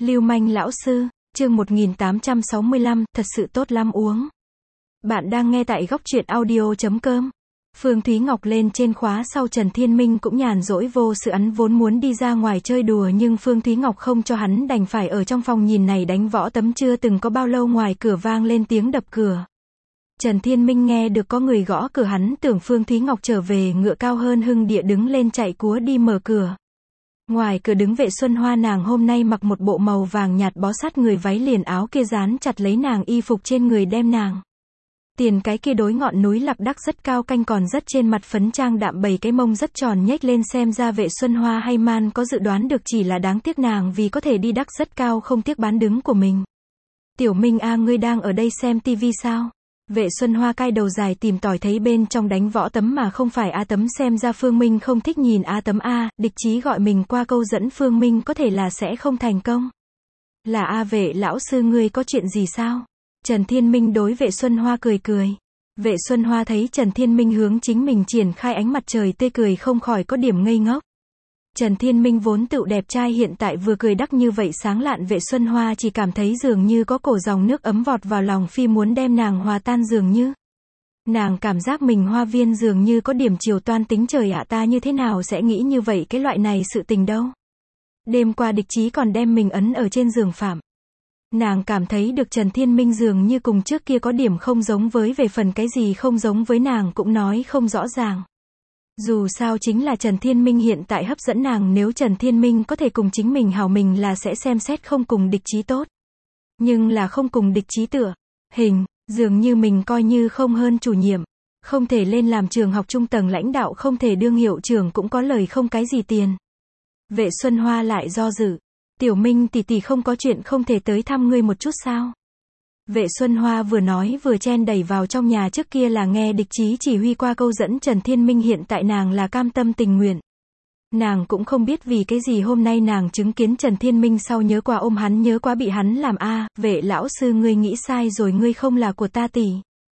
Lưu manh lão sư, chương 1865, thật sự tốt lắm uống. Bạn đang nghe tại góc truyện audio.com. Phương Thúy Ngọc lên trên khóa sau Trần Thiên Minh cũng nhàn rỗi vô sự, hắn vốn muốn đi ra ngoài chơi đùa nhưng Phương Thúy Ngọc không cho hắn, đành phải ở trong phòng nhìn này đánh võ tấm. Chưa từng có bao lâu ngoài cửa vang lên tiếng đập cửa. Trần Thiên Minh nghe được có người gõ cửa, hắn tưởng Phương Thúy Ngọc trở về, ngựa cao hơn hưng địa đứng lên chạy cúa đi mở cửa. Ngoài cửa đứng Vệ Xuân Hoa, nàng hôm nay mặc một bộ màu vàng nhạt bó sát người, váy liền áo kia dán chặt lấy nàng, y phục trên người đem nàng tiền cái kia đối ngọn núi lạc đắc rất cao, canh còn rất trên mặt phấn trang đạm, bầy cái mông rất tròn nhếch lên, xem ra Vệ Xuân Hoa hay man có dự đoán được, chỉ là đáng tiếc nàng vì có thể đi đắc rất cao không tiếc bán đứng của mình. Tiểu Minh a, ngươi đang ở đây xem tivi sao? Vệ Xuân Hoa cai đầu dài tìm tòi thấy bên trong đánh võ tấm mà không phải A Tấm, xem ra Phương Minh không thích nhìn A Tấm a, địch chí gọi mình qua câu dẫn Phương Minh có thể là sẽ không thành công. Là A Vệ lão sư, ngươi có chuyện gì sao? Trần Thiên Minh đối Vệ Xuân Hoa cười cười. Vệ Xuân Hoa thấy Trần Thiên Minh hướng chính mình triển khai ánh mặt trời tươi cười, không khỏi có điểm ngây ngốc. Trần Thiên Minh vốn tự đẹp trai, hiện tại vừa cười đắc như vậy sáng lạn, Vệ Xuân Hoa chỉ cảm thấy dường như có cổ dòng nước ấm vọt vào lòng, phi muốn đem nàng hòa tan dường như. Nàng cảm giác mình hoa viên dường như có điểm chiều toan tính, trời ạ, ta như thế nào sẽ nghĩ như vậy cái loại này sự tình đâu. Đêm qua địch chí còn đem mình ấn ở trên giường phạm. Nàng cảm thấy được Trần Thiên Minh dường như cùng trước kia có điểm không giống với, về phần cái gì không giống với nàng cũng nói không rõ ràng. Dù sao chính là Trần Thiên Minh hiện tại hấp dẫn nàng, nếu Trần Thiên Minh có thể cùng chính mình hảo, mình là sẽ xem xét không cùng địch chí tốt. Nhưng là không cùng địch chí tựa hình, dường như mình coi như không hơn chủ nhiệm, không thể lên làm trường học trung tầng lãnh đạo, không thể đương hiệu trưởng, cũng có lời không cái gì tiền. Vệ Xuân Hoa lại do dự. Tiểu Minh tỷ tỷ, không có chuyện không thể tới thăm ngươi một chút sao? Vệ Xuân Hoa vừa nói vừa chen đẩy vào trong nhà, trước kia là nghe địch chí chỉ huy qua câu dẫn Trần Thiên Minh, hiện tại nàng là cam tâm tình nguyện. Nàng cũng không biết vì cái gì hôm nay nàng chứng kiến Trần Thiên Minh sau nhớ quá ôm hắn, nhớ quá bị hắn làm a. Vệ lão sư, ngươi nghĩ sai rồi, ngươi không là của ta tỷ.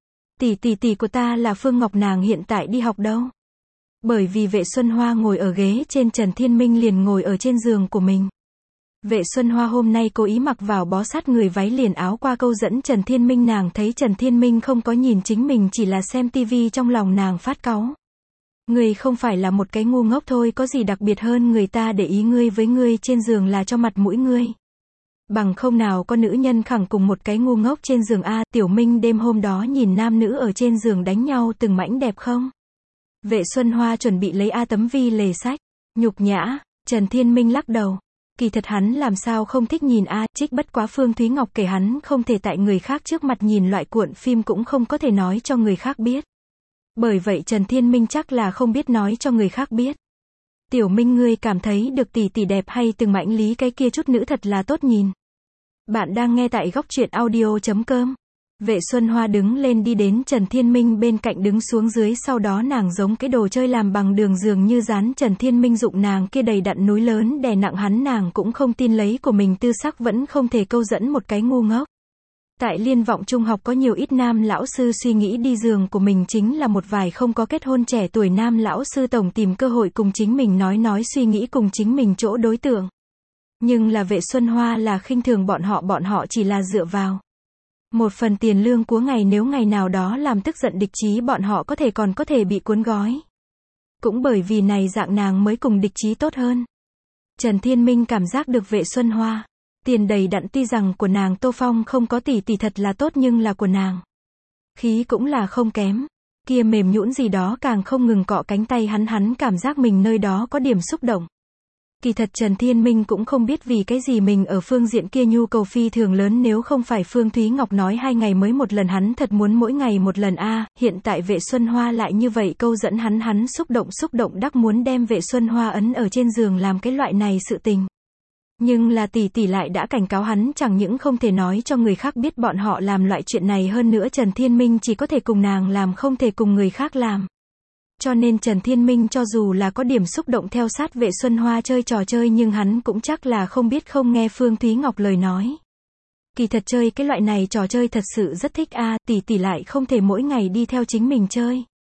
Tỷ của ta là Phương Ngọc, nàng hiện tại đi học đâu. Bởi vì Vệ Xuân Hoa ngồi ở ghế trên, Trần Thiên Minh liền ngồi ở trên giường của mình. Vệ Xuân Hoa hôm nay cố ý mặc vào bó sát người, váy liền áo qua câu dẫn Trần Thiên Minh, nàng thấy Trần Thiên Minh không có nhìn chính mình, chỉ là xem tivi, trong lòng nàng phát cáu. Ngươi không phải là một cái ngu ngốc thôi, có gì đặc biệt hơn người ta để ý ngươi với ngươi trên giường là cho mặt mũi ngươi. Bằng không nào có nữ nhân khẳng cùng một cái ngu ngốc trên giường a. Tiểu Minh đêm hôm đó nhìn nam nữ ở trên giường đánh nhau từng mảnh đẹp không? Vệ Xuân Hoa chuẩn bị lấy A Tấm vi lề sách. Nhục nhã. Trần Thiên Minh lắc đầu. Kỳ thật hắn làm sao không thích nhìn a, trích bất quá Phương Thúy Ngọc kể hắn không thể tại người khác trước mặt nhìn loại cuộn phim, cũng không có thể nói cho người khác biết. Bởi vậy Trần Thiên Minh chắc là không biết nói cho người khác biết. Tiểu Minh, ngươi cảm thấy được tỷ tỷ đẹp hay từng mảnh lý cái kia chút nữ thật là tốt nhìn. Bạn đang nghe tại góc truyện audio.com. Vệ Xuân Hoa đứng lên đi đến Trần Thiên Minh bên cạnh đứng xuống dưới, sau đó nàng giống cái đồ chơi làm bằng đường dường như dán Trần Thiên Minh, dụng nàng kia đầy đặn núi lớn đè nặng hắn, nàng cũng không tin lấy của mình tư sắc vẫn không thể câu dẫn một cái ngu ngốc. Tại Liên Vọng Trung học có nhiều ít nam lão sư suy nghĩ đi giường của mình chính là một vài không có kết hôn trẻ tuổi nam lão sư tổng tìm cơ hội cùng chính mình nói suy nghĩ cùng chính mình chỗ đối tượng. Nhưng là Vệ Xuân Hoa là khinh thường bọn họ chỉ là dựa vào một phần tiền lương của ngày, nếu ngày nào đó làm tức giận địch chí, bọn họ còn có thể bị cuốn gói. Cũng bởi vì này dạng nàng mới cùng địch chí tốt hơn. Trần Thiên Minh cảm giác được Vệ Xuân Hoa tiền đầy đặn, tuy rằng của nàng Tô Phong không có tỷ thật là tốt, nhưng là của nàng khí cũng là không kém. Kia mềm nhũn gì đó càng không ngừng cọ cánh tay hắn cảm giác mình nơi đó có điểm xúc động. Kỳ thật Trần Thiên Minh cũng không biết vì cái gì mình ở phương diện kia nhu cầu phi thường lớn, nếu không phải Phương Thúy Ngọc nói 2 ngày mới một lần, hắn thật muốn mỗi ngày một lần a. Hiện tại Vệ Xuân Hoa lại như vậy câu dẫn hắn xúc động đắc muốn đem Vệ Xuân Hoa ấn ở trên giường làm cái loại này sự tình. Nhưng là tỷ lại đã cảnh cáo hắn chẳng những không thể nói cho người khác biết bọn họ làm loại chuyện này, hơn nữa Trần Thiên Minh chỉ có thể cùng nàng làm, không thể cùng người khác làm. Cho nên Trần Thiên Minh cho dù là có điểm xúc động theo sát Vệ Xuân Hoa chơi trò chơi, nhưng hắn cũng chắc là không biết không nghe Phương Thúy Ngọc lời nói. Kỳ thật chơi cái loại này trò chơi thật sự rất thích a, tỷ lại không thể mỗi ngày đi theo chính mình chơi.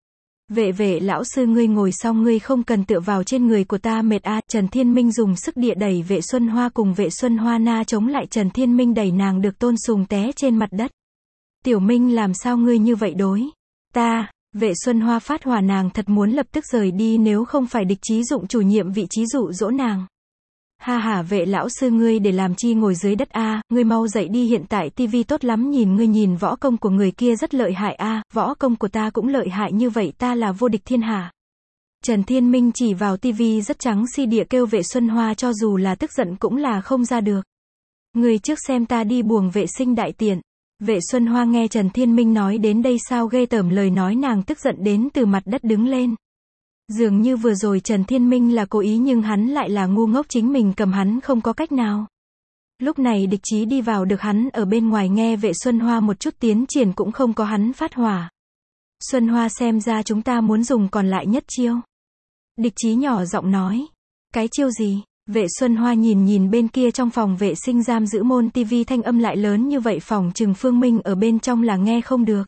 Vệ lão sư ngươi ngồi xong ngươi không cần tựa vào trên người của ta mệt a. Trần Thiên Minh dùng sức địa đẩy Vệ Xuân Hoa cùng Vệ Xuân Hoa na chống lại Trần Thiên Minh đẩy nàng được Tôn Sùng té trên mặt đất. Tiểu Minh làm sao ngươi như vậy đối ta? Vệ Xuân Hoa phát hỏa nàng thật muốn lập tức rời đi nếu không phải Địch Chí dụng chủ nhiệm vị trí dụ dỗ nàng. Ha ha, Vệ lão sư ngươi để làm chi ngồi dưới đất a, ngươi mau dậy đi, hiện tại tivi tốt lắm nhìn, ngươi nhìn võ công của người kia rất lợi hại a, võ công của ta cũng lợi hại như vậy, ta là vô địch thiên hạ. Trần Thiên Minh chỉ vào tivi rất trắng xi địa kêu Vệ Xuân Hoa cho dù là tức giận cũng là không ra được. Ngươi trước xem ta đi buồng vệ sinh đại tiện. Vệ Xuân Hoa nghe Trần Thiên Minh nói đến đây sao ghê tởm lời nói nàng tức giận đến từ mặt đất đứng lên. Dường như vừa rồi Trần Thiên Minh là cố ý nhưng hắn lại là ngu ngốc, chính mình cầm hắn không có cách nào. Lúc này Địch Chí đi vào được hắn ở bên ngoài nghe Vệ Xuân Hoa một chút tiến triển cũng không có hắn phát hỏa. Xuân Hoa xem ra chúng ta muốn dùng còn lại nhất chiêu. Địch Chí nhỏ giọng nói. Cái chiêu gì? Vệ Xuân Hoa nhìn bên kia trong phòng vệ sinh giam giữ môn tivi thanh âm lại lớn như vậy phòng trừng Phương Minh ở bên trong là nghe không được.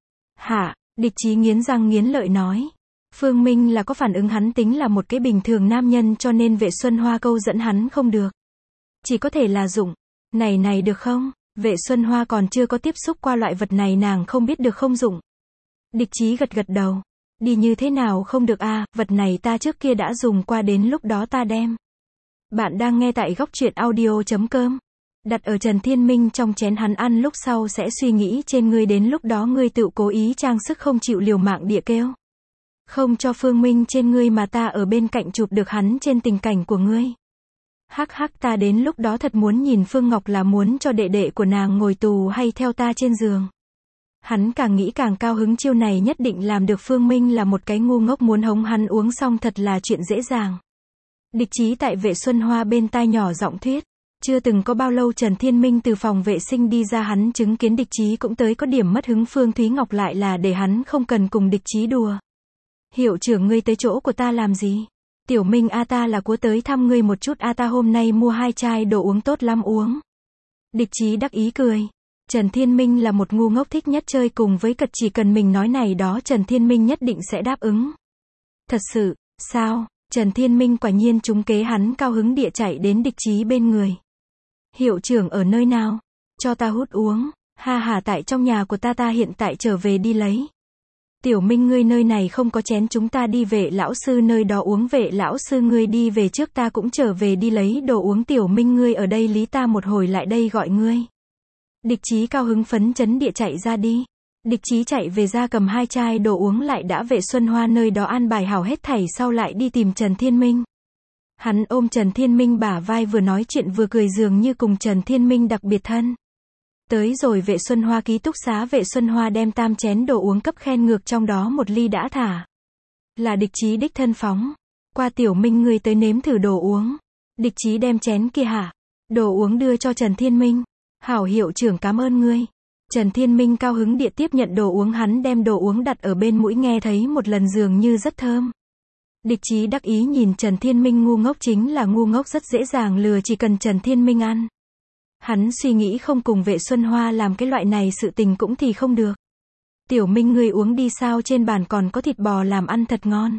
Hả? Địch Chí nghiến răng nghiến lợi nói. Phương Minh là có phản ứng, hắn tính là một cái bình thường nam nhân cho nên Vệ Xuân Hoa câu dẫn hắn không được. Chỉ có thể là dụng. Này được không? Vệ Xuân Hoa còn chưa có tiếp xúc qua loại vật này nàng không biết được không dụng. Địch Chí gật đầu. Đi như thế nào không được a, vật này ta trước kia đã dùng qua đến lúc đó ta đem. Bạn đang nghe tại góc truyện audio.com. Đặt ở Trần Thiên Minh trong chén hắn ăn lúc sau sẽ suy nghĩ trên ngươi, đến lúc đó ngươi tự cố ý trang sức không chịu liều mạng địa kêu. Không cho Phương Minh trên ngươi mà ta ở bên cạnh chụp được hắn trên tình cảnh của ngươi. Hắc hắc, ta đến lúc đó thật muốn nhìn Phương Ngọc là muốn cho đệ đệ của nàng ngồi tù hay theo ta trên giường. Hắn càng nghĩ càng cao hứng, chiêu này nhất định làm được. Phương Minh là một cái ngu ngốc, muốn hống hắn uống xong thật là chuyện dễ dàng. Địch Chí tại Vệ Xuân Hoa bên tai nhỏ giọng thuyết. Chưa từng có bao lâu Trần Thiên Minh từ phòng vệ sinh đi ra, hắn chứng kiến Địch Chí cũng tới có điểm mất hứng. Phương Thúy Ngọc lại là để hắn không cần cùng Địch Chí đùa. Hiệu trưởng ngươi tới chỗ của ta làm gì? Tiểu Minh a, ta là của tới thăm ngươi một chút a, ta hôm nay mua 2 chai đồ uống tốt lắm uống. Địch Chí đắc ý cười. Trần Thiên Minh là một ngu ngốc thích nhất chơi cùng với cật, chỉ cần mình nói này đó Trần Thiên Minh nhất định sẽ đáp ứng. Thật sự, sao? Trần Thiên Minh quả nhiên trúng kế, hắn cao hứng địa chạy đến Địch Chí bên người. Hiệu trưởng ở nơi nào? Cho ta hút uống. Ha ha, tại trong nhà của ta hiện tại trở về đi lấy. Tiểu Minh ngươi nơi này không có chén, chúng ta đi Vệ lão sư nơi đó uống. Vệ lão sư ngươi đi về trước, ta cũng trở về đi lấy đồ uống. Tiểu Minh ngươi ở đây lý ta một hồi lại đây gọi ngươi. Địch Chí cao hứng phấn chấn địa chạy ra đi. Địch Chí chạy về ra cầm 2 chai đồ uống lại đã Vệ Xuân Hoa nơi đó an bài hảo hết thảy sau lại đi tìm Trần Thiên Minh. Hắn ôm Trần Thiên Minh bả vai vừa nói chuyện vừa cười, dường như cùng Trần Thiên Minh đặc biệt thân. Tới rồi Vệ Xuân Hoa ký túc xá, Vệ Xuân Hoa đem 3 chén đồ uống cấp khen ngược, trong đó 1 ly đã thả. Là Địch Chí đích thân phóng. Qua Tiểu Minh ngươi tới nếm thử đồ uống. Địch Chí đem chén kia đồ uống đưa cho Trần Thiên Minh. Hảo hiệu trưởng cảm ơn ngươi. Trần Thiên Minh cao hứng địa tiếp nhận đồ uống, hắn đem đồ uống đặt ở bên mũi nghe thấy một lần dường như rất thơm. Địch Chí đắc ý nhìn Trần Thiên Minh, ngu ngốc chính là ngu ngốc, rất dễ dàng lừa, chỉ cần Trần Thiên Minh ăn. Hắn suy nghĩ không cùng Vệ Xuân Hoa làm cái loại này sự tình cũng thì không được. Tiểu Minh ngươi uống đi, sao trên bàn còn có thịt bò làm ăn thật ngon.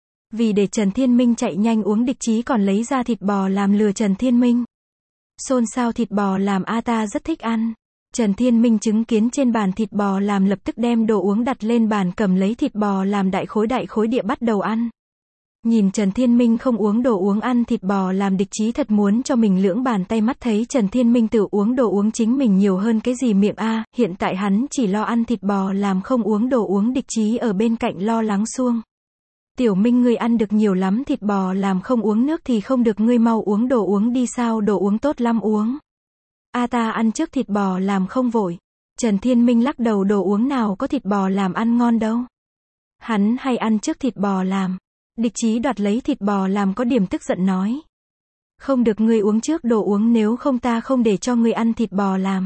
Vì để Trần Thiên Minh chạy nhanh uống, Địch Chí còn lấy ra thịt bò làm lừa Trần Thiên Minh. Xôn xao, thịt bò làm a, ta rất thích ăn. Trần Thiên Minh chứng kiến trên bàn thịt bò làm lập tức đem đồ uống đặt lên bàn, cầm lấy thịt bò làm đại khối địa bắt đầu ăn. Nhìn Trần Thiên Minh không uống đồ uống ăn thịt bò làm, Địch Chí thật muốn cho mình lưỡng bàn tay, mắt thấy Trần Thiên Minh tự uống đồ uống chính mình nhiều hơn cái gì miệng a, hiện tại hắn chỉ lo ăn thịt bò làm không uống đồ uống. Địch Chí ở bên cạnh lo lắng xuông. Tiểu Minh ngươi ăn được nhiều lắm, thịt bò làm không uống nước thì không được, ngươi mau uống đồ uống đi, sao đồ uống tốt lắm uống. A, ta ăn trước thịt bò làm không vội. Trần Thiên Minh lắc đầu, đồ uống nào có thịt bò làm ăn ngon đâu. Hắn hay ăn trước thịt bò làm. Địch Chí đoạt lấy thịt bò làm có điểm tức giận nói. Không được, ngươi uống trước đồ uống, nếu không ta không để cho ngươi ăn thịt bò làm.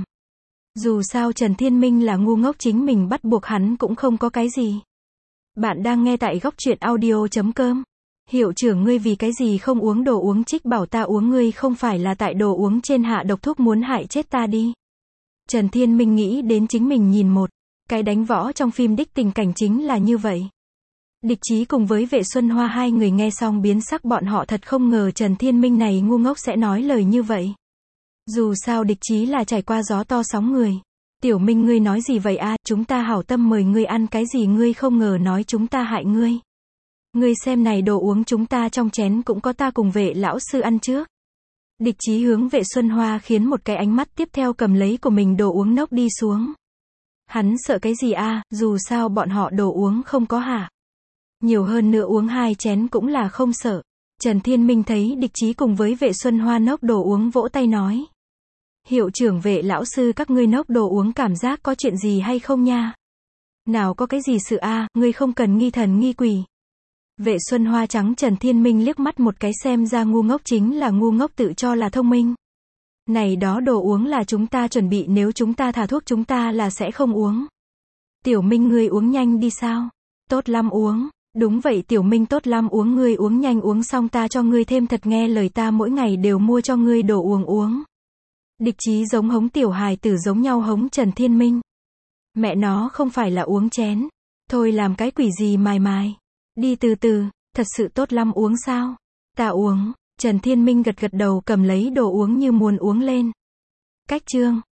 Dù sao Trần Thiên Minh là ngu ngốc, chính mình bắt buộc hắn cũng không có cái gì. Bạn đang nghe tại góc truyện audio.com. Hiệu trưởng ngươi vì cái gì không uống đồ uống trích bảo ta uống, ngươi không phải là tại đồ uống trên hạ độc thuốc muốn hại chết ta đi. Trần Thiên Minh nghĩ đến chính mình nhìn một cái đánh võ trong phim đích tình cảnh chính là như vậy. Địch Chí cùng với Vệ Xuân Hoa hai người nghe xong biến sắc, bọn họ thật không ngờ Trần Thiên Minh này ngu ngốc sẽ nói lời như vậy. Dù sao Địch Chí là trải qua gió to sóng người. Tiểu Minh ngươi nói gì vậy a? Chúng ta hảo tâm mời ngươi ăn cái gì ngươi không ngờ nói chúng ta hại ngươi. Ngươi xem này đồ uống chúng ta trong chén cũng có ta cùng Vệ lão sư ăn trước. Địch Chí hướng Vệ Xuân Hoa khiến một cái ánh mắt, tiếp theo cầm lấy của mình đồ uống nốc đi xuống. Hắn sợ cái gì a? Dù sao bọn họ đồ uống không có hả? Nhiều hơn nữa uống 2 chén cũng là không sợ. Trần Thiên Minh thấy Địch Chí cùng với Vệ Xuân Hoa nốc đồ uống vỗ tay nói. Hiệu trưởng Vệ lão sư các ngươi nốc đồ uống cảm giác có chuyện gì hay không nha? Nào có cái gì sự a, ngươi không cần nghi thần nghi quỷ. Vệ Xuân Hoa trắng Trần Thiên Minh liếc mắt một cái, xem ra ngu ngốc chính là ngu ngốc tự cho là thông minh. Này đó đồ uống là chúng ta chuẩn bị, nếu chúng ta thả thuốc chúng ta là sẽ không uống. Tiểu Minh ngươi uống nhanh đi sao? Tốt lắm uống. Đúng vậy Tiểu Minh tốt lắm uống, ngươi uống nhanh, uống xong ta cho ngươi thêm thật, nghe lời ta mỗi ngày đều mua cho ngươi đồ uống. Địch Chí giống hống tiểu hài tử giống nhau hống Trần Thiên Minh. Mẹ nó không phải là uống chén. Thôi làm cái quỷ gì mài. Đi từ từ, thật sự tốt lắm uống sao? Ta uống. Trần Thiên Minh gật gật đầu cầm lấy đồ uống như muốn uống lên. Cách chương.